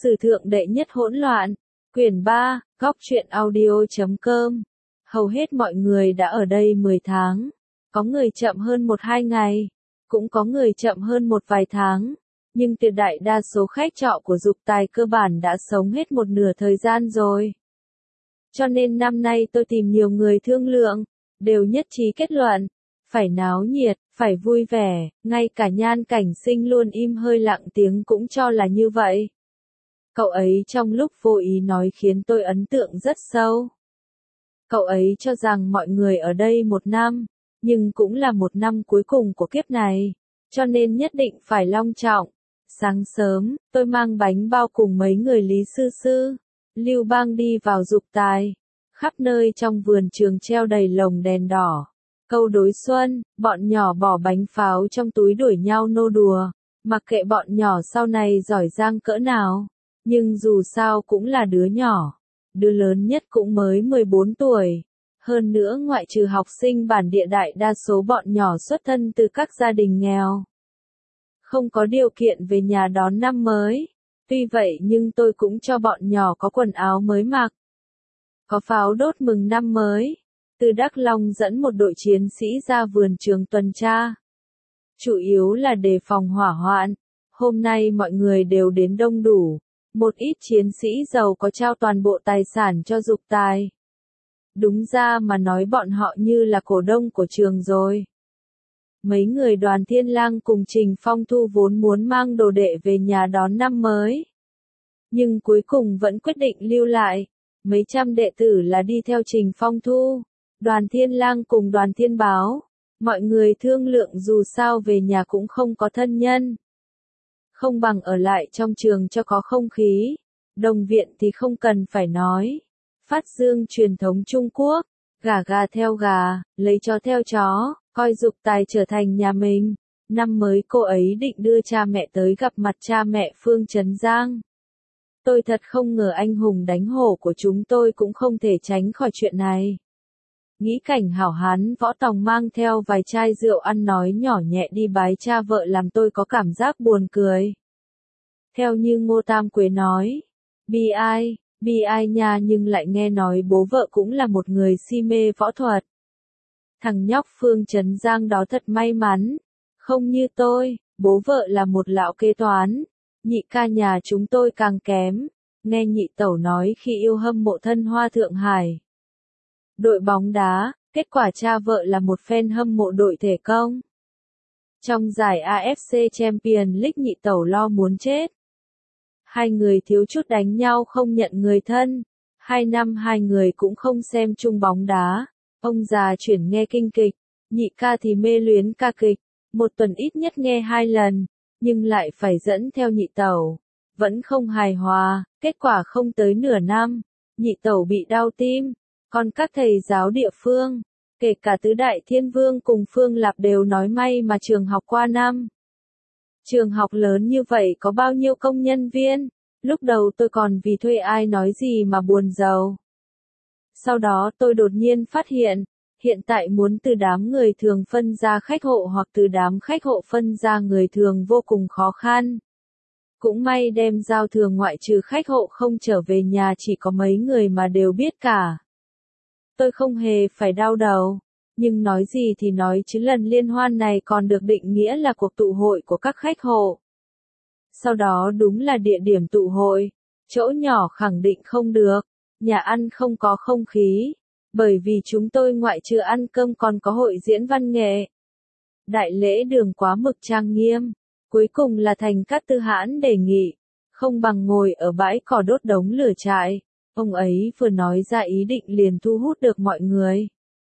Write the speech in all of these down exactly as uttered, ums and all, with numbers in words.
Sử thượng đệ nhất hỗn loạn, quyển ba, góc truyện audio chấm com. Hầu hết mọi người đã ở đây mười tháng, có người chậm hơn một hai ngày, cũng có người chậm hơn một vài tháng, nhưng tuyệt đại đa số khách trọ của Dục Tài cơ bản đã sống hết một nửa thời gian rồi. Cho nên năm nay tôi tìm nhiều người thương lượng, đều nhất trí kết luận, phải náo nhiệt, phải vui vẻ, ngay cả Nhan Cảnh Sinh luôn im hơi lặng tiếng cũng cho là như vậy. Cậu ấy trong lúc vô ý nói khiến tôi ấn tượng rất sâu. Cậu ấy cho rằng mọi người ở đây một năm, nhưng cũng là một năm cuối cùng của kiếp này, cho nên nhất định phải long trọng. Sáng sớm, tôi mang bánh bao cùng mấy người Lý Sư Sư, Lưu Bang đi vào Dục Tài. Khắp nơi trong vườn trường treo đầy lồng đèn đỏ. Câu đối xuân, bọn nhỏ bỏ bánh pháo trong túi đuổi nhau nô đùa. Mặc kệ bọn nhỏ sau này giỏi giang cỡ nào, nhưng dù sao cũng là đứa nhỏ. Đứa lớn nhất cũng mới mười bốn tuổi. Hơn nữa ngoại trừ học sinh bản địa đại đa số bọn nhỏ xuất thân từ các gia đình nghèo. Không có điều kiện về nhà đón năm mới. Tuy vậy nhưng tôi cũng cho bọn nhỏ có quần áo mới mặc. Có pháo đốt mừng năm mới. Từ Đắk Long dẫn một đội chiến sĩ ra vườn trường tuần tra. Chủ yếu là đề phòng hỏa hoạn. Hôm nay mọi người đều đến đông đủ. Một ít chiến sĩ giàu có trao toàn bộ tài sản cho Dục Tài. Đúng ra mà nói bọn họ như là cổ đông của trường rồi. Mấy người Đoàn Thiên Lang cùng Trình Phong Thu vốn muốn mang đồ đệ về nhà đón năm mới. Nhưng cuối cùng vẫn quyết định lưu lại. Mấy trăm đệ tử là đi theo Trình Phong Thu, Đoàn Thiên Lang cùng Đoàn Thiên Báo. Mọi người thương lượng dù sao về nhà cũng không có thân nhân. Không bằng ở lại trong trường cho có không khí. Đồng viện thì không cần phải nói. Phát dương truyền thống Trung Quốc, gà gà theo gà, lấy chó theo chó, coi Dục Tài trở thành nhà mình. Năm mới cô ấy định đưa cha mẹ tới gặp mặt cha mẹ Phương Trấn Giang. Tôi thật không ngờ anh hùng đánh hổ của chúng tôi cũng không thể tránh khỏi chuyện này. Nghĩ cảnh hảo hán Võ Tòng mang theo vài chai rượu ăn nói nhỏ nhẹ đi bái cha vợ làm tôi có cảm giác buồn cười. Theo như Ngô Tam Quế nói, bi ai, bi ai nha, nhưng lại nghe nói bố vợ cũng là một người si mê võ thuật. Thằng nhóc Phương Trấn Giang đó thật may mắn, không như tôi, bố vợ là một lão kế toán. Nhị ca nhà chúng tôi càng kém, nghe nhị tẩu nói khi yêu hâm mộ thân hoa Thượng Hải. Đội bóng đá, kết quả cha vợ là một fan hâm mộ đội thể công. Trong giải a ép xê Champions League nhị tẩu lo muốn chết. Hai người thiếu chút đánh nhau không nhận người thân, hai năm hai người cũng không xem chung bóng đá. Ông già chuyển nghe kinh kịch, nhị ca thì mê luyến ca kịch, một tuần ít nhất nghe hai lần. Nhưng lại phải dẫn theo nhị tẩu, vẫn không hài hòa, kết quả không tới nửa năm, nhị tẩu bị đau tim, còn các thầy giáo địa phương, kể cả Tứ Đại Thiên Vương cùng Phương Lạp đều nói may mà trường học qua năm. Trường học lớn như vậy có bao nhiêu công nhân viên, lúc đầu tôi còn vì thuê ai nói gì mà buồn rầu. Sau đó tôi đột nhiên phát hiện, hiện tại muốn từ đám người thường phân ra khách hộ hoặc từ đám khách hộ phân ra người thường vô cùng khó khăn. Cũng may đem giao thừa ngoại trừ khách hộ không trở về nhà chỉ có mấy người mà đều biết cả. Tôi không hề phải đau đầu, nhưng nói gì thì nói chứ lần liên hoan này còn được định nghĩa là cuộc tụ hội của các khách hộ. Sau đó đúng là địa điểm tụ hội, chỗ nhỏ khẳng định không được, nhà ăn không có không khí. Bởi vì chúng tôi ngoại trừ ăn cơm còn có hội diễn văn nghệ. Đại lễ đường quá mực trang nghiêm. Cuối cùng là Thành Cát Tư Hãn đề nghị. Không bằng ngồi ở bãi cỏ đốt đống lửa trại. Ông ấy vừa nói ra ý định liền thu hút được mọi người.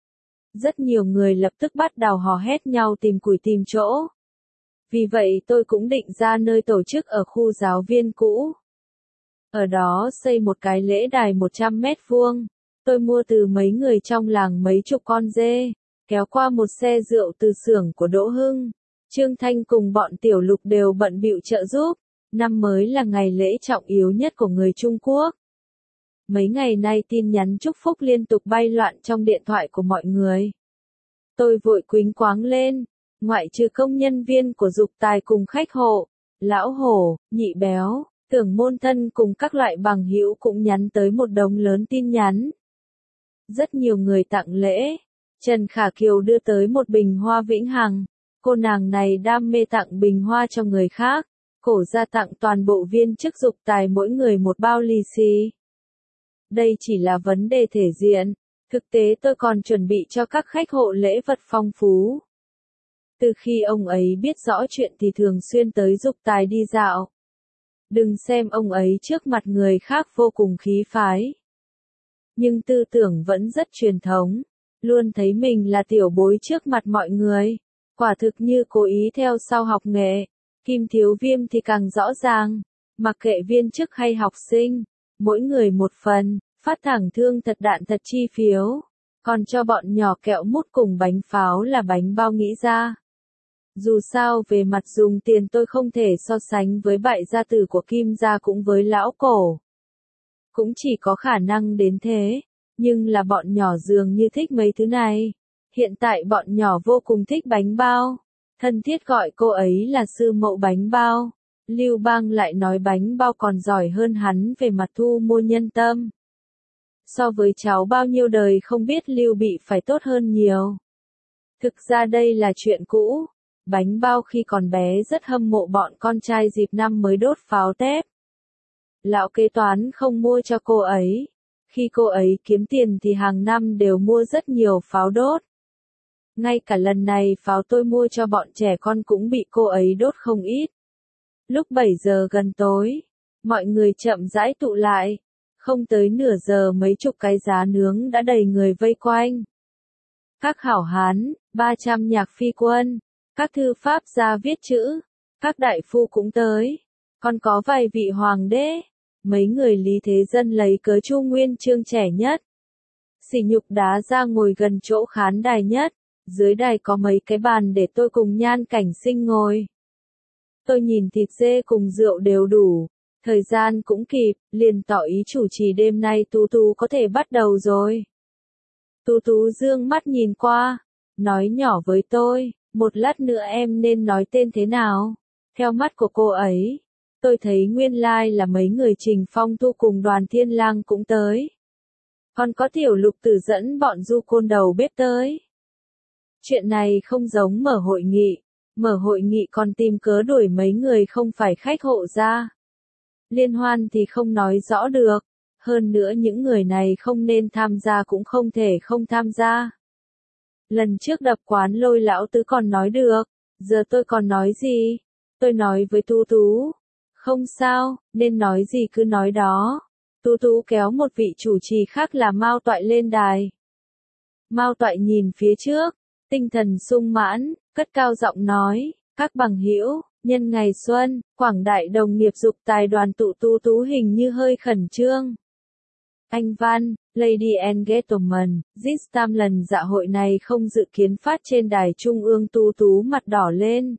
Rất nhiều người lập tức bắt đầu hò hét nhau tìm củi tìm chỗ. Vì vậy tôi cũng định ra nơi tổ chức ở khu giáo viên cũ. Ở đó xây một cái lễ đài một trăm mét vuông. Tôi mua từ mấy người trong làng mấy chục con dê, kéo qua một xe rượu từ xưởng của Đỗ Hưng. Trương Thanh cùng bọn Tiểu Lục đều bận bịu trợ giúp. Năm mới là ngày lễ trọng yếu nhất của người Trung Quốc. Mấy ngày nay tin nhắn chúc phúc liên tục bay loạn trong điện thoại của mọi người. Tôi vội quýnh quáng lên, ngoại trừ công nhân viên của Dục Tài cùng khách hộ, Lão Hổ, Nhị Béo, Tưởng Môn Thân cùng các loại bằng hữu cũng nhắn tới một đống lớn tin nhắn. Rất nhiều người tặng lễ. Trần Khả Kiều đưa tới một bình hoa vĩnh hằng. Cô nàng này đam mê tặng bình hoa cho người khác. Cổ ra tặng toàn bộ viên chức dục tài mỗi người một bao lì xì. Đây chỉ là vấn đề thể diện. Thực tế tôi còn chuẩn bị cho các khách hộ lễ vật phong phú. Từ khi ông ấy biết rõ chuyện thì thường xuyên tới dục tài đi dạo. Đừng xem ông ấy trước mặt người khác vô cùng khí phái. Nhưng tư tưởng vẫn rất truyền thống. Luôn thấy mình là tiểu bối trước mặt mọi người. Quả thực như cố ý theo sau học nghệ. Kim Thiếu Viêm thì càng rõ ràng. Mặc kệ viên chức hay học sinh. Mỗi người một phần. Phát thẳng thương thật đạn thật chi phiếu. Còn cho bọn nhỏ kẹo mút cùng bánh pháo là bánh bao nghĩ ra. Dù sao về mặt dùng tiền tôi không thể so sánh với bại gia tử của Kim gia cũng với lão cổ. Cũng chỉ có khả năng đến thế. Nhưng là bọn nhỏ dường như thích mấy thứ này. Hiện tại bọn nhỏ vô cùng thích bánh bao. Thân thiết gọi cô ấy là sư mẫu bánh bao. Lưu Bang lại nói bánh bao còn giỏi hơn hắn về mặt thu mua nhân tâm. So với cháu bao nhiêu đời không biết Lưu Bị phải tốt hơn nhiều. Thực ra đây là chuyện cũ. Bánh bao khi còn bé rất hâm mộ bọn con trai dịp năm mới đốt pháo tép. Lão kế toán không mua cho cô ấy. Khi cô ấy kiếm tiền thì hàng năm đều mua rất nhiều pháo đốt. Ngay cả lần này pháo tôi mua cho bọn trẻ con cũng bị cô ấy đốt không ít. Lúc bảy giờ gần tối, mọi người chậm rãi tụ lại. Không tới nửa giờ mấy chục cái giá nướng đã đầy người vây quanh. Các hảo hán, ba trăm nhạc phi quân, các thư pháp gia viết chữ, các đại phu cũng tới. Còn có vài vị hoàng đế, mấy người Lý Thế Dân lấy cớ Chu Nguyên Chương trẻ nhất. Sỉ nhục đá ra ngồi gần chỗ khán đài nhất, dưới đài có mấy cái bàn để tôi cùng Nhan Cảnh Sinh ngồi. Tôi nhìn thịt dê cùng rượu đều đủ, thời gian cũng kịp, liền tỏ ý chủ trì đêm nay Tú Tú có thể bắt đầu rồi. Tú Tú dương mắt nhìn qua, nói nhỏ với tôi, một lát nữa em nên nói tên thế nào? Theo mắt của cô ấy, tôi thấy nguyên lai là mấy người Trình Phong Thu cùng Đoàn Thiên Lang cũng tới. Còn có Tiểu Lục Tử dẫn bọn du côn đầu bếp tới. Chuyện này không giống mở hội nghị, mở hội nghị còn tìm cớ đuổi mấy người không phải khách hộ ra. Liên hoan thì không nói rõ được, hơn nữa những người này không nên tham gia cũng không thể không tham gia. Lần trước đập quán Lôi lão tứ còn nói được, giờ tôi còn nói gì? Tôi nói với Tú Tú, không sao, nên nói gì cứ nói đó. Tú Tú kéo một vị chủ trì khác là Mao Toại lên đài. Mao Toại nhìn phía trước, tinh thần sung mãn, cất cao giọng nói, các bằng hữu, nhân ngày xuân, quảng đại đồng nghiệp dục tài đoàn tụ. Tú Tú hình như hơi khẩn trương. Anh Văn, Lady and Gentlemen, this time lần dạ hội này không dự kiến phát trên đài trung ương. Tú Tú mặt đỏ lên.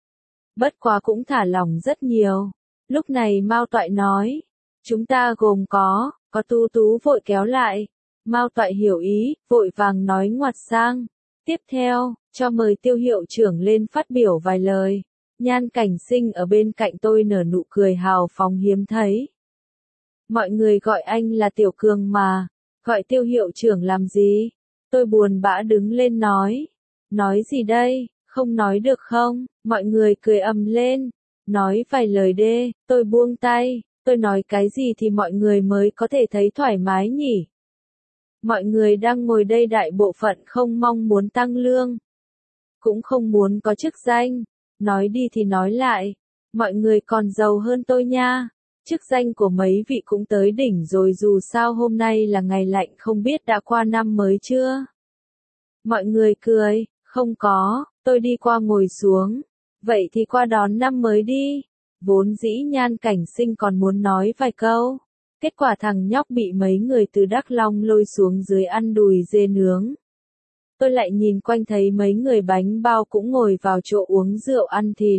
Bất quá cũng thả lỏng rất nhiều. Lúc này Mao Toại nói, chúng ta gồm có, có Tú Tú vội kéo lại. Mao Toại hiểu ý, vội vàng nói ngoặt sang. Tiếp theo, cho mời Tiêu hiệu trưởng lên phát biểu vài lời. Nhan Cảnh Sinh ở bên cạnh tôi nở nụ cười hào phóng hiếm thấy. Mọi người gọi anh là Tiểu Cường mà, gọi Tiêu hiệu trưởng làm gì? Tôi buồn bã đứng lên nói. Nói gì đây, không nói được không? Mọi người cười ầm lên. Nói vài lời đê, tôi buông tay. Tôi nói cái gì thì mọi người mới có thể thấy thoải mái nhỉ? Mọi người đang ngồi đây đại bộ phận không mong muốn tăng lương. Cũng không muốn có chức danh. Nói đi thì nói lại. Mọi người còn giàu hơn tôi nha. Chức danh của mấy vị cũng tới đỉnh rồi, dù sao hôm nay là ngày lạnh không biết đã qua năm mới chưa? Mọi người cười, không có, tôi đi qua ngồi xuống. Vậy thì qua đón năm mới đi. Vốn dĩ Nhan Cảnh Sinh còn muốn nói vài câu. Kết quả thằng nhóc bị mấy người từ Đắk Long lôi xuống dưới ăn đùi dê nướng. Tôi lại nhìn quanh thấy mấy người bánh bao cũng ngồi vào chỗ uống rượu ăn thịt.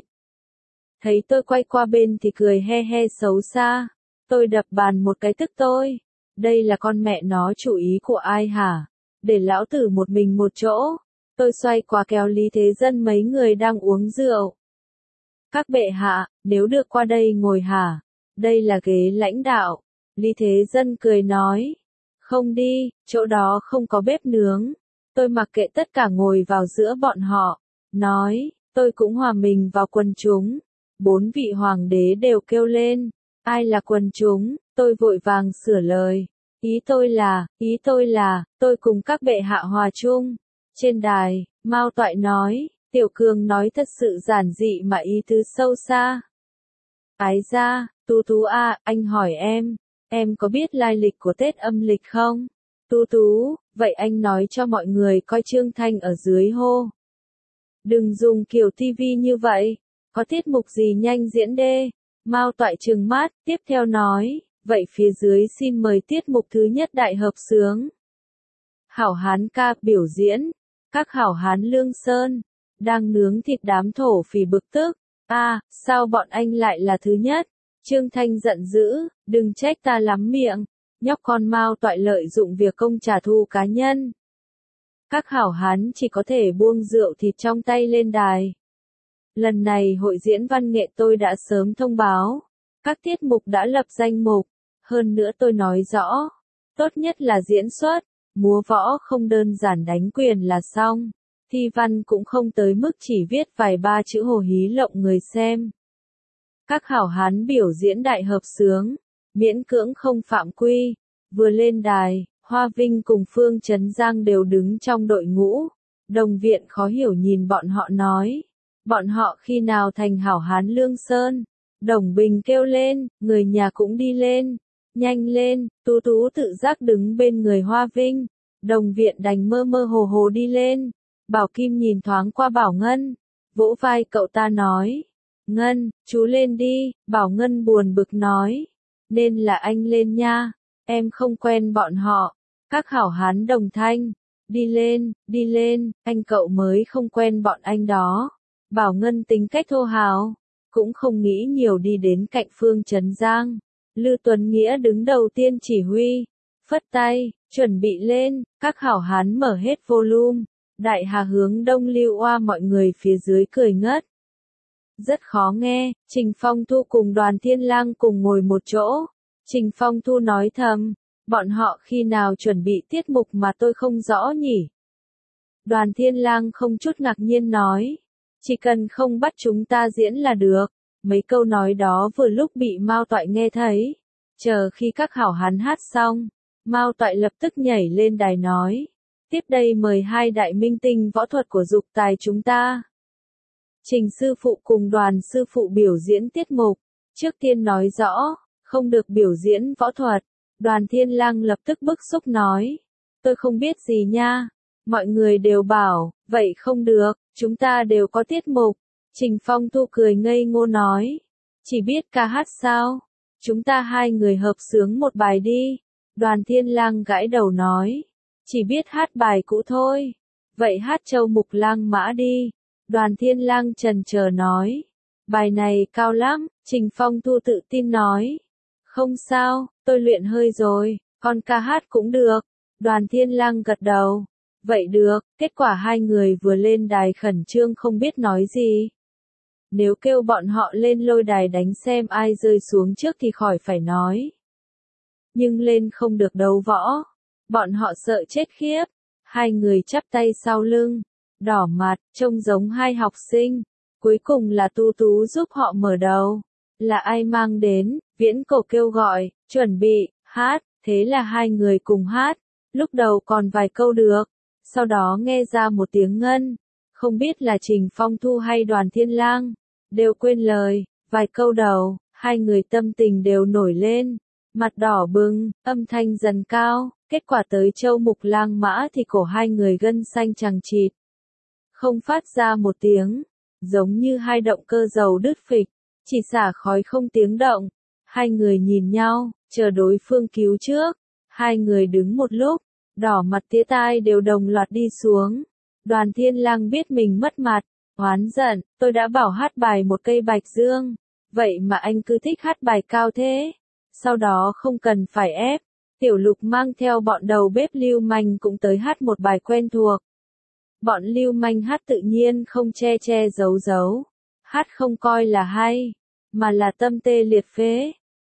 Thấy tôi quay qua bên thì cười he he xấu xa. Tôi đập bàn một cái tức tôi. Đây là con mẹ nó chủ ý của ai hả? Để lão tử một mình một chỗ. Tôi xoay qua kéo Lý Thế Dân mấy người đang uống rượu. Các bệ hạ, nếu được qua đây ngồi hả? đây là ghế lãnh đạo. Lý Thế Dân cười nói, không đi, chỗ đó không có bếp nướng. Tôi mặc kệ tất cả ngồi vào giữa bọn họ, nói, tôi cũng hòa mình vào quần chúng. Bốn vị hoàng đế đều kêu lên, ai là quần chúng, tôi vội vàng sửa lời. Ý tôi là, ý tôi là, tôi cùng các bệ hạ hòa chung. Trên đài, Mao Toại nói, Tiểu Cường nói thật sự giản dị mà ý tứ sâu xa. Ái ra, Tú Tú à, anh hỏi em, em có biết lai lịch của Tết âm lịch không? Tú Tú, vậy anh nói cho mọi người coi Trương Thanh ở dưới hô. Đừng dùng kiểu tivi như vậy, có tiết mục gì nhanh diễn đê. Mao Toại trừng mắt, tiếp theo nói, vậy phía dưới xin mời tiết mục thứ nhất đại hợp xướng. Hảo Hán ca biểu diễn, các hảo hán Lương Sơn, đang nướng thịt đám thổ phỉ bực tức. A, à, sao bọn anh lại là thứ nhất? Trương Thanh giận dữ, đừng trách ta lắm miệng, nhóc con Mao Toại lợi dụng việc công trả thù cá nhân. Các hảo hán chỉ có thể buông rượu thịt trong tay lên đài. Lần này hội diễn văn nghệ tôi đã sớm thông báo, các tiết mục đã lập danh mục, hơn nữa tôi nói rõ, tốt nhất là diễn xuất, múa võ không đơn giản đánh quyền là xong, thi văn cũng không tới mức chỉ viết vài ba chữ hồ hí lộng người xem. Các hảo hán biểu diễn đại hợp xướng, miễn cưỡng không phạm quy, vừa lên đài, Hoa Vinh cùng Phương Trấn Giang đều đứng trong đội ngũ, Đồng Viện khó hiểu nhìn bọn họ nói. Bọn họ khi nào thành hảo hán Lương Sơn? Đồng Bình kêu lên, người nhà cũng đi lên. Nhanh lên, Tú Tú tự giác đứng bên người Hoa Vinh. Đồng Viện đành mơ mơ hồ hồ đi lên. Bảo Kim nhìn thoáng qua Bảo Ngân. Vỗ vai cậu ta nói. Ngân, chú lên đi. Bảo Ngân buồn bực nói. Nên là anh lên nha. Em không quen bọn họ. Các hảo hán đồng thanh. Đi lên, đi lên, anh cậu mới không quen bọn anh đó. Bảo Ngân tính cách thô hào, cũng không nghĩ nhiều đi đến cạnh Phương Trấn Giang. Lư Tuấn Nghĩa đứng đầu tiên chỉ huy, phất tay, chuẩn bị lên, các hảo hán mở hết volume. Đại Hà hướng đông lưu oa mọi người phía dưới cười ngất. Rất khó nghe, Trình Phong Thu cùng Đoàn Thiên Lang cùng ngồi một chỗ. Trình Phong Thu nói thầm, bọn họ khi nào chuẩn bị tiết mục mà tôi không rõ nhỉ? Đoàn Thiên Lang không chút ngạc nhiên nói. Chỉ cần không bắt chúng ta diễn là được. Mấy câu nói đó vừa lúc bị Mao Toại nghe thấy. Chờ khi các hảo hán hát xong, Mao Toại lập tức nhảy lên đài nói. Tiếp đây mời hai đại minh tinh võ thuật của dục tài chúng ta. Trình sư phụ cùng Đoàn sư phụ biểu diễn tiết mục. Trước tiên nói rõ, không được biểu diễn võ thuật. Đoàn Thiên Lang lập tức bức xúc nói. Tôi không biết gì nha. Mọi người đều bảo, vậy không được, chúng ta đều có tiết mục. Trình Phong Thu cười ngây ngô nói. Chỉ biết ca hát sao? Chúng ta hai người hợp xướng một bài đi. Đoàn Thiên Lang gãi đầu nói. Chỉ biết hát bài cũ thôi. Vậy hát Châu Mục Lang Mã đi. Đoàn Thiên Lang chần chờ nói. Bài này cao lắm, Trình Phong Thu tự tin nói. Không sao, tôi luyện hơi rồi, con ca hát cũng được. Đoàn Thiên Lang gật đầu. Vậy được, kết quả hai người vừa lên đài khẩn trương không biết nói gì. Nếu kêu bọn họ lên lôi đài đánh xem ai rơi xuống trước thì khỏi phải nói. Nhưng lên không được đấu võ. Bọn họ sợ chết khiếp. Hai người chắp tay sau lưng. Đỏ mặt, trông giống hai học sinh. Cuối cùng là Tú Tú giúp họ mở đầu. Là ai mang đến, Viễn Cổ kêu gọi, chuẩn bị, hát. Thế là hai người cùng hát. Lúc đầu còn vài câu được. Sau đó nghe ra một tiếng ngân. Không biết là Trình Phong Thu hay Đoàn Thiên Lang. Đều quên lời. Vài câu đầu, hai người tâm tình đều nổi lên. Mặt đỏ bừng, âm thanh dần cao. Kết quả tới Châu Mục Lang Mã thì cổ hai người gân xanh chằng chịt. Không phát ra một tiếng. Giống như hai động cơ dầu đứt phịch. Chỉ xả khói không tiếng động. Hai người nhìn nhau, chờ đối phương cứu trước. Hai người đứng một lúc. Đỏ mặt tía tai đều đồng loạt đi xuống. Đoàn Thiên Lang biết mình mất mặt. Oán giận, tôi đã bảo hát bài một cây bạch dương. Vậy mà anh cứ thích hát bài cao thế. Sau đó không cần phải ép. Tiểu Lục mang theo bọn đầu bếp lưu manh cũng tới hát một bài quen thuộc. Bọn lưu manh hát tự nhiên không che che giấu giấu. Hát không coi là hay, mà là tâm tê liệt phế.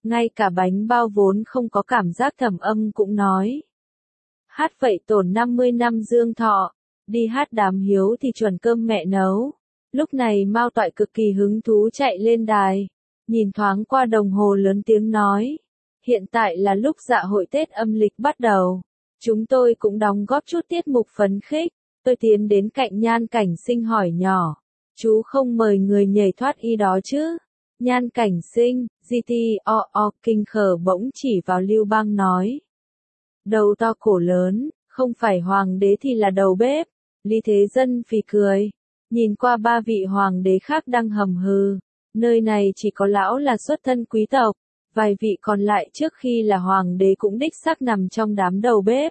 ngay cả bánh bao vốn không có cảm giác thẩm âm cũng nói. Hát vậy tổn năm mươi năm dương thọ, đi hát đám hiếu thì chuẩn cơm mẹ nấu. Lúc này Mao Toại cực kỳ hứng thú chạy lên đài, nhìn thoáng qua đồng hồ lớn tiếng nói. Hiện tại là lúc dạ hội Tết âm lịch bắt đầu. Chúng tôi cũng đóng góp chút tiết mục phấn khích. Tôi tiến đến cạnh Nhan Cảnh Sinh hỏi nhỏ. Chú không mời người nhảy thoát y đó chứ? Nhan Cảnh Sinh, giê tê o o kinh khờ bỗng chỉ vào Lưu Bang nói. Đầu to cổ lớn, không phải hoàng đế thì là đầu bếp. Lý Thế Dân phì cười. Nhìn qua ba vị hoàng đế khác đang hầm hừ. Nơi này chỉ có lão là xuất thân quý tộc. Vài vị còn lại trước khi là hoàng đế cũng đích xác nằm trong đám đầu bếp.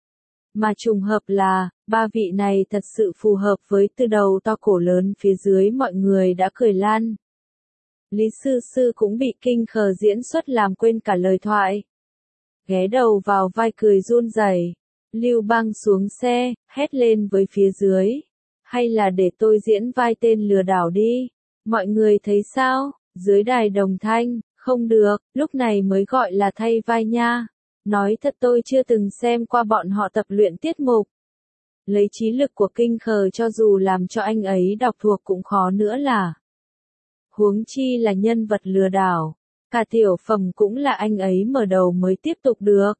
Mà trùng hợp là, ba vị này thật sự phù hợp với từ đầu to cổ lớn phía dưới mọi người đã cười lan. Lý Sư Sư cũng bị kinh khờ diễn xuất làm quên cả lời thoại. Ghé đầu vào vai cười run rẩy. Lưu Bang xuống xe, hét lên với phía dưới. Hay là để tôi diễn vai tên lừa đảo đi. Mọi người thấy sao? Dưới đài đồng thanh, không được, lúc này mới gọi là thay vai nha. Nói thật tôi chưa từng xem qua bọn họ tập luyện tiết mục. Lấy trí lực của kinh khờ cho dù làm cho anh ấy đọc thuộc cũng khó nữa là. Huống chi là nhân vật lừa đảo. Cả tiểu phẩm cũng là anh ấy mở đầu mới tiếp tục được.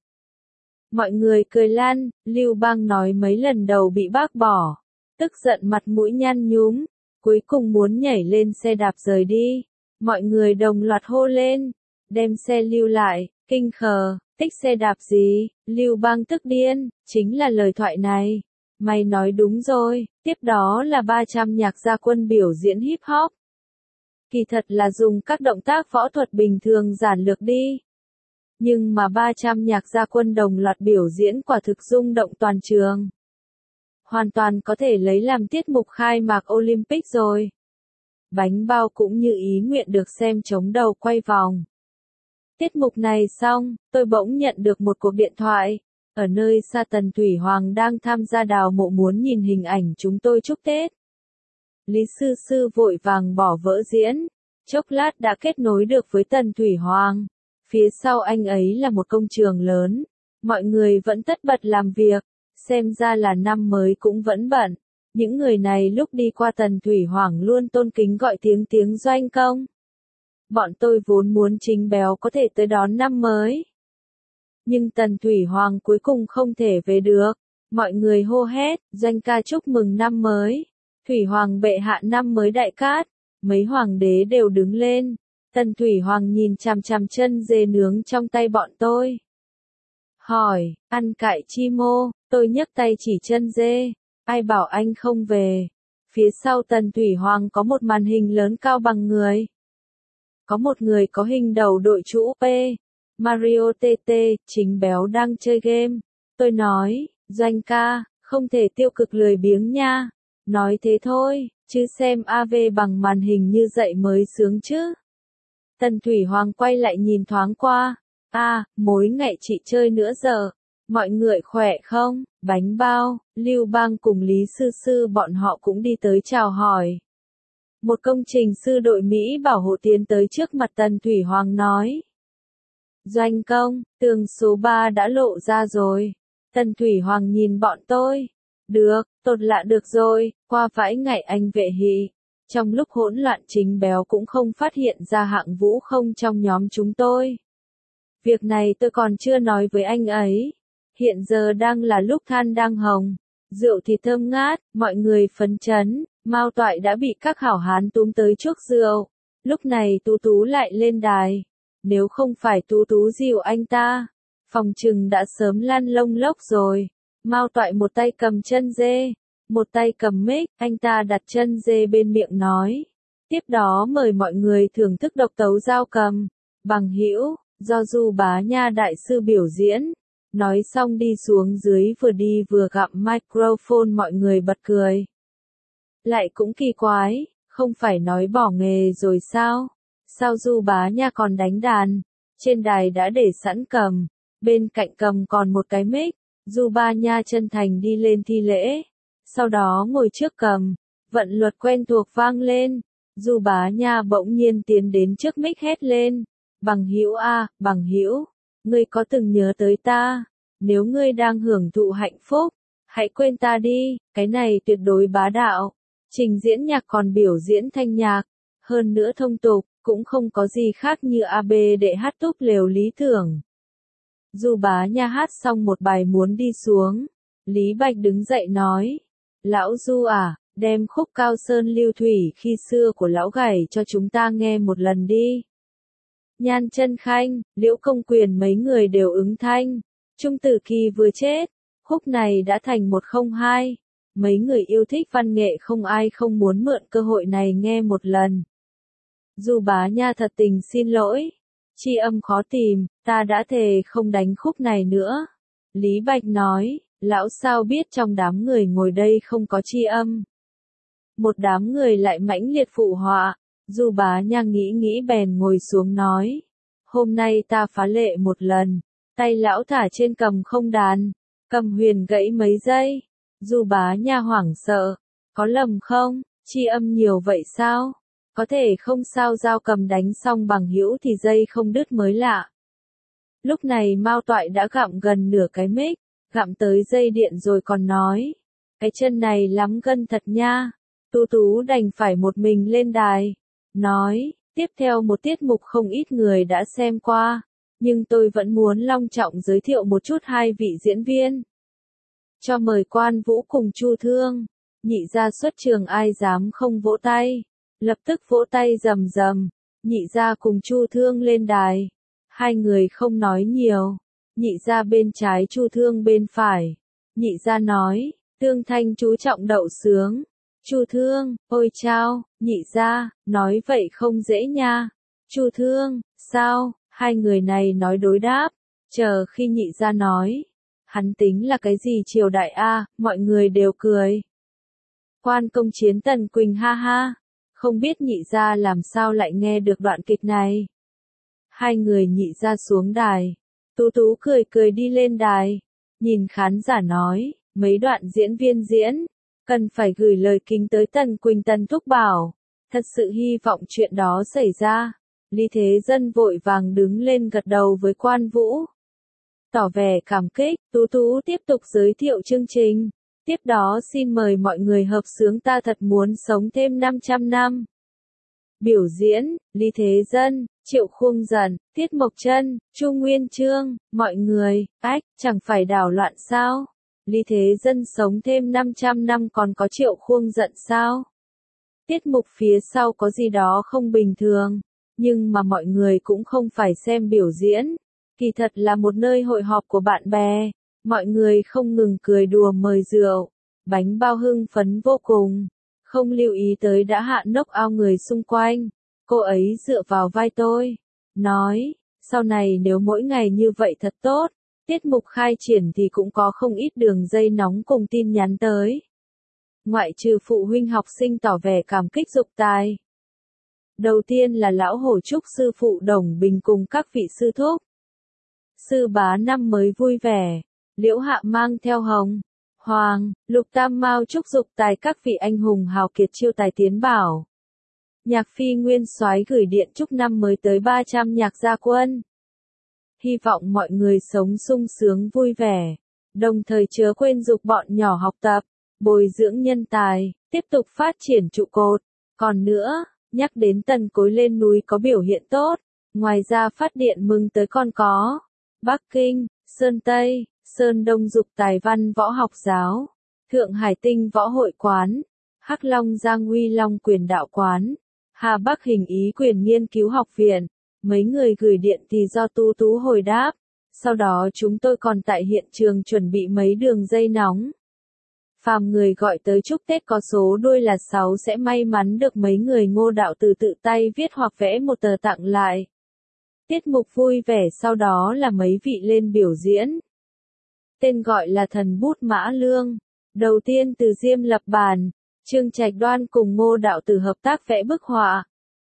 Mọi người cười lan, Lưu Bang nói mấy lần đầu bị bác bỏ. Tức giận mặt mũi nhăn nhúm, cuối cùng muốn nhảy lên xe đạp rời đi. Mọi người đồng loạt hô lên, đem xe lưu lại, kinh khờ, tích xe đạp gì, Lưu Bang tức điên, chính là lời thoại này. Mày nói đúng rồi, tiếp đó là ba trăm nhạc gia quân biểu diễn hip hop. Kỳ thật là dùng các động tác võ thuật bình thường giản lược đi. Nhưng mà ba trăm nhạc gia quân đồng loạt biểu diễn quả thực rung động toàn trường. Hoàn toàn có thể lấy làm tiết mục khai mạc Olympic rồi. Bánh bao cũng như ý nguyện được xem chống đầu quay vòng. Tiết mục này xong, tôi bỗng nhận được một cuộc điện thoại. Ở nơi xa Tần Thủy Hoàng đang tham gia đào mộ muốn nhìn hình ảnh chúng tôi chúc Tết. Lý Sư Sư vội vàng bỏ vỡ diễn. Chốc lát đã kết nối được với Tần Thủy Hoàng. Phía sau anh ấy là một công trường lớn. Mọi người vẫn tất bật làm việc. Xem ra là năm mới cũng vẫn bận. Những người này lúc đi qua Tần Thủy Hoàng luôn tôn kính gọi tiếng tiếng Doanh công. Bọn tôi vốn muốn Chính Béo có thể tới đón năm mới. Nhưng Tần Thủy Hoàng cuối cùng không thể về được. Mọi người hô hét, Doanh ca chúc mừng năm mới. Thủy Hoàng bệ hạ năm mới đại cát. Mấy hoàng đế đều đứng lên. Tần Thủy Hoàng nhìn chằm chằm chân dê nướng trong tay bọn tôi. Hỏi, ăn cải chi mô, tôi nhấc tay chỉ chân dê. Ai bảo anh không về? Phía sau Tần Thủy Hoàng có một màn hình lớn cao bằng người. Có một người có hình đầu đội chữ P. Mario tê tê, Chính Béo đang chơi game. Tôi nói, Doanh ca, không thể tiêu cực lười biếng nha. Nói thế thôi, chứ xem a vê bằng màn hình như vậy mới sướng chứ. Tần Thủy Hoàng quay lại nhìn thoáng qua. À, mối ngày chị chơi nữa giờ. Mọi người khỏe không? Bánh bao, Lưu Bang cùng Lý Sư Sư bọn họ cũng đi tới chào hỏi. Một công trình sư đội Mỹ bảo hộ tiến tới trước mặt Tần Thủy Hoàng nói. Doanh công, tường số ba đã lộ ra rồi. Tần Thủy Hoàng nhìn bọn tôi. Được, tốt lạ được rồi, qua vãi ngày anh vệ hị. Trong lúc hỗn loạn Chính Béo cũng không phát hiện ra Hạng Vũ không trong nhóm chúng tôi. Việc này tôi còn chưa nói với anh ấy. Hiện giờ đang là lúc than đang hồng. Rượu thì thơm ngát, mọi người phấn chấn. Mao Toại đã bị các hảo hán túm tới chuốc rượu. Lúc này Tú Tú lại lên đài. Nếu không phải Tú Tú dìu anh ta, phòng trừng đã sớm lăn lông lốc rồi. Mao Toại một tay cầm chân dê, một tay cầm mic, anh ta đặt chân dê bên miệng nói. Tiếp đó mời mọi người thưởng thức độc tấu dao cầm. Bằng hữu, do Du Bá Nha đại sư biểu diễn. Nói xong đi xuống dưới vừa đi vừa gặm microphone mọi người bật cười. Lại cũng kỳ quái, không phải nói bỏ nghề rồi sao? Sao Du Bá Nha còn đánh đàn? Trên đài đã để sẵn cầm, bên cạnh cầm còn một cái mic. Du Bá Nha chân thành đi lên thi lễ. Sau đó ngồi trước cầm, vận luật quen thuộc vang lên. Du Bá Nha bỗng nhiên tiến đến trước mic hét lên. Bằng hữu a, bằng hữu, ngươi có từng nhớ tới ta? Nếu ngươi đang hưởng thụ hạnh phúc, hãy quên ta đi, cái này tuyệt đối bá đạo. Trình diễn nhạc còn biểu diễn thanh nhạc, hơn nữa thông tục, cũng không có gì khác như a bê để hát túp lều lý tưởng. Du Bá Nha hát xong một bài muốn đi xuống, Lý Bạch đứng dậy nói, lão Du à, đem khúc Cao Sơn Lưu Thủy khi xưa của lão gảy cho chúng ta nghe một lần đi. Nhan Chân Khanh, Liễu Công Quyền mấy người đều ứng thanh. Trung Tử Kỳ vừa chết, khúc này đã thành một không hai. Mấy người yêu thích văn nghệ không ai không muốn mượn cơ hội này nghe một lần. Du Bá Nha thật tình xin lỗi. Chi âm khó tìm, ta đã thề không đánh khúc này nữa. Lý Bạch nói, lão sao biết trong đám người ngồi đây không có chi âm. Một đám người lại mãnh liệt phụ họa. Du Bá Nha nghĩ nghĩ bèn ngồi xuống nói, hôm nay ta phá lệ một lần, tay lão thả trên cầm không đàn, cầm huyền gãy mấy giây. Du Bá Nha hoảng sợ, có lầm không, chi âm nhiều vậy sao? Có thể không sao dao cầm đánh xong bằng hữu thì dây không đứt mới lạ. Lúc này Mao Toại đã gặm gần nửa cái mic, gặm tới dây điện rồi còn nói, cái chân này lắm gân thật nha. Tú Tú đành phải một mình lên đài. Nói, tiếp theo một tiết mục không ít người đã xem qua, nhưng tôi vẫn muốn long trọng giới thiệu một chút hai vị diễn viên. Cho mời Quan Vũ cùng Chu Thương, nhị gia xuất trường ai dám không vỗ tay, lập tức vỗ tay rầm rầm, nhị gia cùng Chu Thương lên đài. Hai người không nói nhiều, nhị gia bên trái Chu Thương bên phải, nhị gia nói, Tương Thanh chú trọng đậu sướng. Chu Thương, ôi chao, nhị gia, nói vậy không dễ nha. Chu Thương, sao, hai người này nói đối đáp, chờ khi nhị gia nói, hắn tính là cái gì triều đại a, mọi người đều cười. Quan Công Chiến Tần Quỳnh ha ha, không biết nhị gia làm sao lại nghe được đoạn kịch này. Hai người nhị gia xuống đài, Tú Tú cười cười đi lên đài, nhìn khán giả nói, mấy đoạn diễn viên diễn. Cần phải gửi lời kính tới Tần Quỳnh Tần Thúc bảo, thật sự hy vọng chuyện đó xảy ra. Lý Thế Dân vội vàng đứng lên gật đầu với Quan Vũ. Tỏ vẻ cảm kích, Tú Tú tiếp tục giới thiệu chương trình. Tiếp đó xin mời mọi người hợp xướng Ta Thật Muốn Sống Thêm năm trăm năm. Biểu diễn, Lý Thế Dân, Triệu Khuông Dần, Tiết Mộc Trân, Chu Nguyên Chương, mọi người, ách, chẳng phải đảo loạn sao? Lý Thế Dân sống thêm năm trăm năm còn có Triệu Khuông Dần sao? Tiết mục phía sau có gì đó không bình thường, nhưng mà mọi người cũng không phải xem biểu diễn. Kỳ thật là một nơi hội họp của bạn bè, mọi người không ngừng cười đùa mời rượu, bánh bao hưng phấn vô cùng, không lưu ý tới đã hạ nốc ao người xung quanh. Cô ấy dựa vào vai tôi, nói, sau này nếu mỗi ngày như vậy thật tốt. Tiết mục khai triển thì cũng có không ít đường dây nóng cùng tin nhắn tới. Ngoại trừ phụ huynh học sinh tỏ vẻ cảm kích dục tài. Đầu tiên là lão hổ trúc sư phụ Đồng Bình cùng các vị sư thúc. Sư Bá năm mới vui vẻ, Liễu Hạ mang theo Hồng, Hoàng, Lục Tam Mao chúc dục tài các vị anh hùng hào kiệt chiêu tài tiến bảo. Nhạc Phi Nguyên Soái gửi điện chúc năm mới tới ba trăm nhạc gia quân. Hy vọng mọi người sống sung sướng vui vẻ, đồng thời chớ quên dục bọn nhỏ học tập, bồi dưỡng nhân tài, tiếp tục phát triển trụ cột. Còn nữa, nhắc đến Tần Cối lên núi có biểu hiện tốt, ngoài ra phát điện mừng tới còn có Bắc Kinh, Sơn Tây, Sơn Đông dục tài văn võ học giáo, Thượng Hải Tinh võ hội quán, Hắc Long Giang Uy Long quyền đạo quán, Hà Bắc Hình Ý quyền nghiên cứu học viện. Mấy người gửi điện thì do Tú Tú hồi đáp, sau đó chúng tôi còn tại hiện trường chuẩn bị mấy đường dây nóng. Phàm người gọi tới chúc Tết có số đuôi là sáu sẽ may mắn được mấy người Ngô Đạo Từ tự tay viết hoặc vẽ một tờ tặng lại. Tiết mục vui vẻ sau đó là mấy vị lên biểu diễn. Tên gọi là Thần Bút Mã Lương. Đầu tiên từ Diêm lập bàn, Trương Trạch Đoan cùng Ngô Đạo Từ hợp tác vẽ bức họa.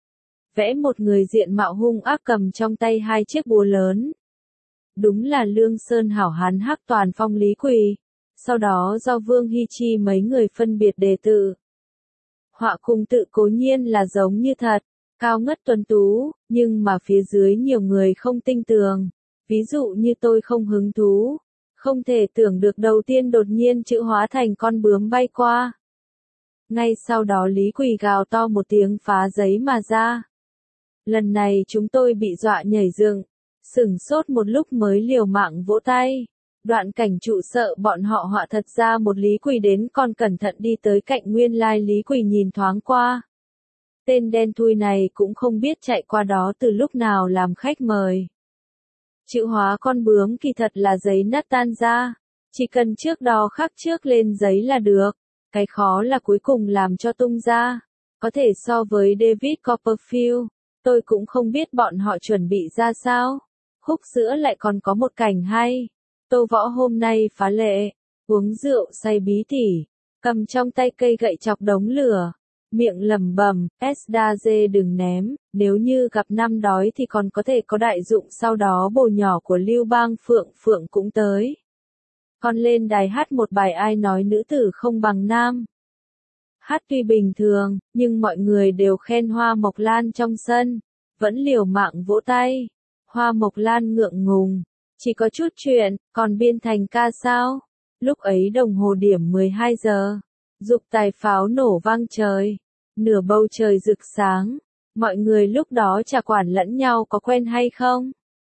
Vẽ một người diện mạo hung ác cầm trong tay hai chiếc búa lớn. Đúng là Lương Sơn hảo hán Hắc Toàn Phong Lý Quỳ. Sau đó do Vương Hy Chi mấy người phân biệt đề tự. Họa cùng tự cố nhiên là giống như thật, cao ngất tuấn tú, nhưng mà phía dưới nhiều người không tinh tường. Ví dụ như tôi không hứng thú. Không thể tưởng được đầu tiên đột nhiên chữ hóa thành con bướm bay qua. Ngay sau đó Lý Quỳ gào to một tiếng phá giấy mà ra. Lần này chúng tôi bị dọa nhảy dựng, sửng sốt một lúc mới liều mạng vỗ tay. Đoạn cảnh trụ sợ bọn họ họa thật ra một Lý Quỳ đến còn cẩn thận đi tới cạnh nguyên lai Lý Quỳ nhìn thoáng qua. Tên đen thui này cũng không biết chạy qua đó từ lúc nào làm khách mời. Chữ hóa con bướm kỳ thật là giấy nát tan ra, chỉ cần trước đó khắc trước lên giấy là được, cái khó là cuối cùng làm cho tung ra. Có thể so với David Copperfield, tôi cũng không biết bọn họ chuẩn bị ra sao. Khúc giữa lại còn có một cảnh hay. Tô Võ hôm nay phá lệ, uống rượu say bí tỉ, cầm trong tay cây gậy chọc đống lửa, miệng lẩm bẩm, "Sda đừng ném, nếu như gặp năm đói thì còn có thể có đại dụng." Sau đó bồ nhỏ của Lưu Bang Phượng Phượng cũng tới. Con lên đài hát một bài ai nói nữ tử không bằng nam. Hát tuy bình thường, nhưng mọi người đều khen Hoa Mộc Lan trong sân, vẫn liều mạng vỗ tay. Hoa Mộc Lan ngượng ngùng, chỉ có chút chuyện, còn biên thành ca sao? Lúc ấy đồng hồ điểm mười hai giờ, dục tài pháo nổ vang trời, nửa bầu trời rực sáng, mọi người lúc đó chả quản lẫn nhau có quen hay không,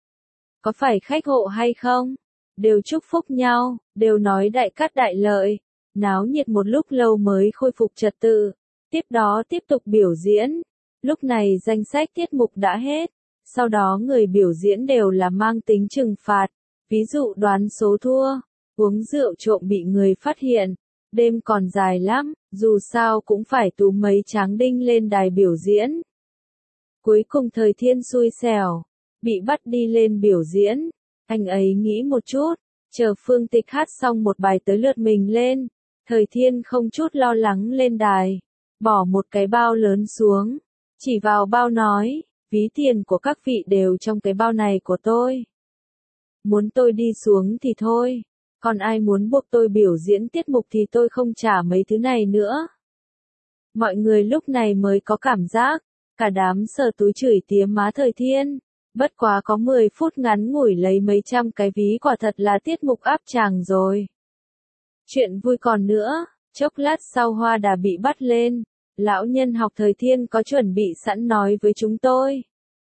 có phải khách hộ hay không, đều chúc phúc nhau, đều nói đại cát đại lợi, náo nhiệt một lúc lâu mới khôi phục trật tự, tiếp đó tiếp tục biểu diễn. Lúc này danh sách tiết mục đã hết, sau đó người biểu diễn đều là mang tính trừng phạt, ví dụ đoán số thua, uống rượu trộm bị người phát hiện, đêm còn dài lắm, dù sao cũng phải tú mấy tráng đinh lên đài biểu diễn. Cuối cùng Thời Thiên xui xẻo, bị bắt đi lên biểu diễn, anh ấy nghĩ một chút, chờ Phương Tịch hát xong một bài tới lượt mình lên, Thời Thiên không chút lo lắng lên đài, bỏ một cái bao lớn xuống, chỉ vào bao nói, ví tiền của các vị đều trong cái bao này của tôi. Muốn tôi đi xuống thì thôi, còn ai muốn buộc tôi biểu diễn tiết mục thì tôi không trả mấy thứ này nữa. Mọi người lúc này mới có cảm giác, cả đám sờ túi chửi tía má Thời Thiên, bất quá có mười phút ngắn ngủi lấy mấy trăm cái ví quả thật là tiết mục áp tràng rồi. Chuyện vui còn nữa, chốc lát sau Hoa Đà bị bắt lên, lão nhân học Thời Thiên có chuẩn bị sẵn nói với chúng tôi.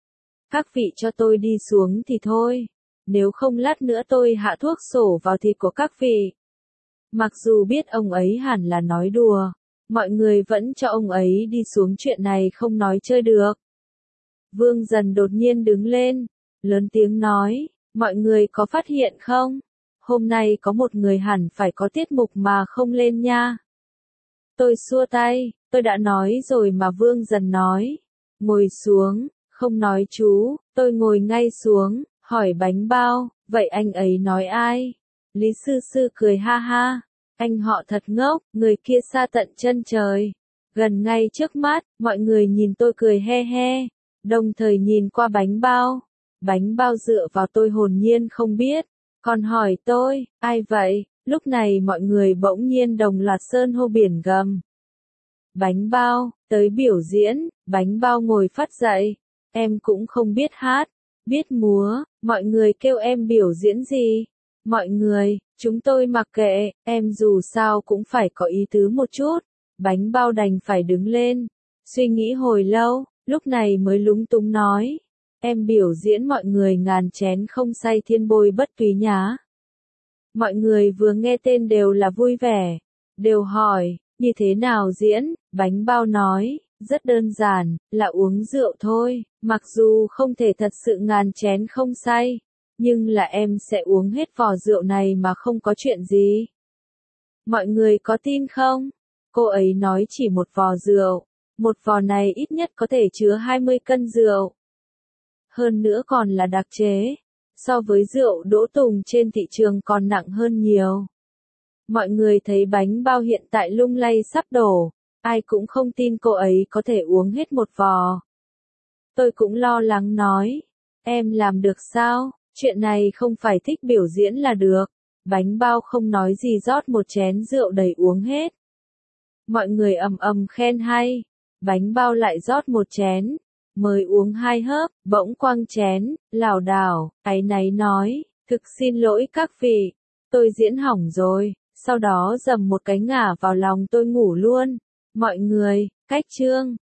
Các vị cho tôi đi xuống thì thôi, nếu không lát nữa tôi hạ thuốc sổ vào thịt của các vị. Mặc dù biết ông ấy hẳn là nói đùa, mọi người vẫn cho ông ấy đi xuống, chuyện này không nói chơi được. Vương Dần đột nhiên đứng lên, lớn tiếng nói, mọi người có phát hiện không? Hôm nay có một người hẳn phải có tiết mục mà không lên nha. Tôi xua tay, tôi đã nói rồi mà. Vương Dần nói, ngồi xuống, không nói chú, tôi ngồi ngay xuống, hỏi Bánh Bao, vậy anh ấy nói ai? Lý Sư Sư cười ha ha, anh họ thật ngốc, người kia xa tận chân trời, gần ngay trước mắt, mọi người nhìn tôi cười he he, đồng thời nhìn qua Bánh Bao. Bánh Bao dựa vào tôi hồn nhiên không biết, còn hỏi tôi, ai vậy? Lúc này mọi người bỗng nhiên đồng loạt sơn hô biển gầm. Bánh Bao, tới biểu diễn. Bánh Bao ngồi phát dậy, em cũng không biết hát, biết múa, mọi người kêu em biểu diễn gì? Mọi người, chúng tôi mặc kệ, em dù sao cũng phải có ý tứ một chút. Bánh Bao đành phải đứng lên, suy nghĩ hồi lâu, lúc này mới lúng túng nói, em biểu diễn mọi người ngàn chén không say thiên bôi bất túy nhá. Mọi người vừa nghe tên đều là vui vẻ, đều hỏi, như thế nào diễn? Bánh Bao nói, rất đơn giản, là uống rượu thôi, mặc dù không thể thật sự ngàn chén không say, nhưng là em sẽ uống hết vò rượu này mà không có chuyện gì. Mọi người có tin không? Cô ấy nói chỉ một vò rượu, một vò này ít nhất có thể chứa hai mươi cân rượu. Hơn nữa còn là đặc chế, so với rượu Đỗ Tùng trên thị trường còn nặng hơn nhiều. Mọi người thấy Bánh Bao hiện tại lung lay sắp đổ, ai cũng không tin cô ấy có thể uống hết một vò. Tôi cũng lo lắng nói, em làm được sao? Chuyện này không phải thích biểu diễn là được. Bánh Bao không nói gì rót một chén rượu đầy uống hết. Mọi người ầm ầm khen hay. Bánh Bao lại rót một chén, mới uống hai hớp, bỗng quăng chén, lảo đảo, áy náy nói, thực xin lỗi các vị, tôi diễn hỏng rồi, sau đó dầm một cái ngả vào lòng tôi ngủ luôn. Mọi người, cách chương.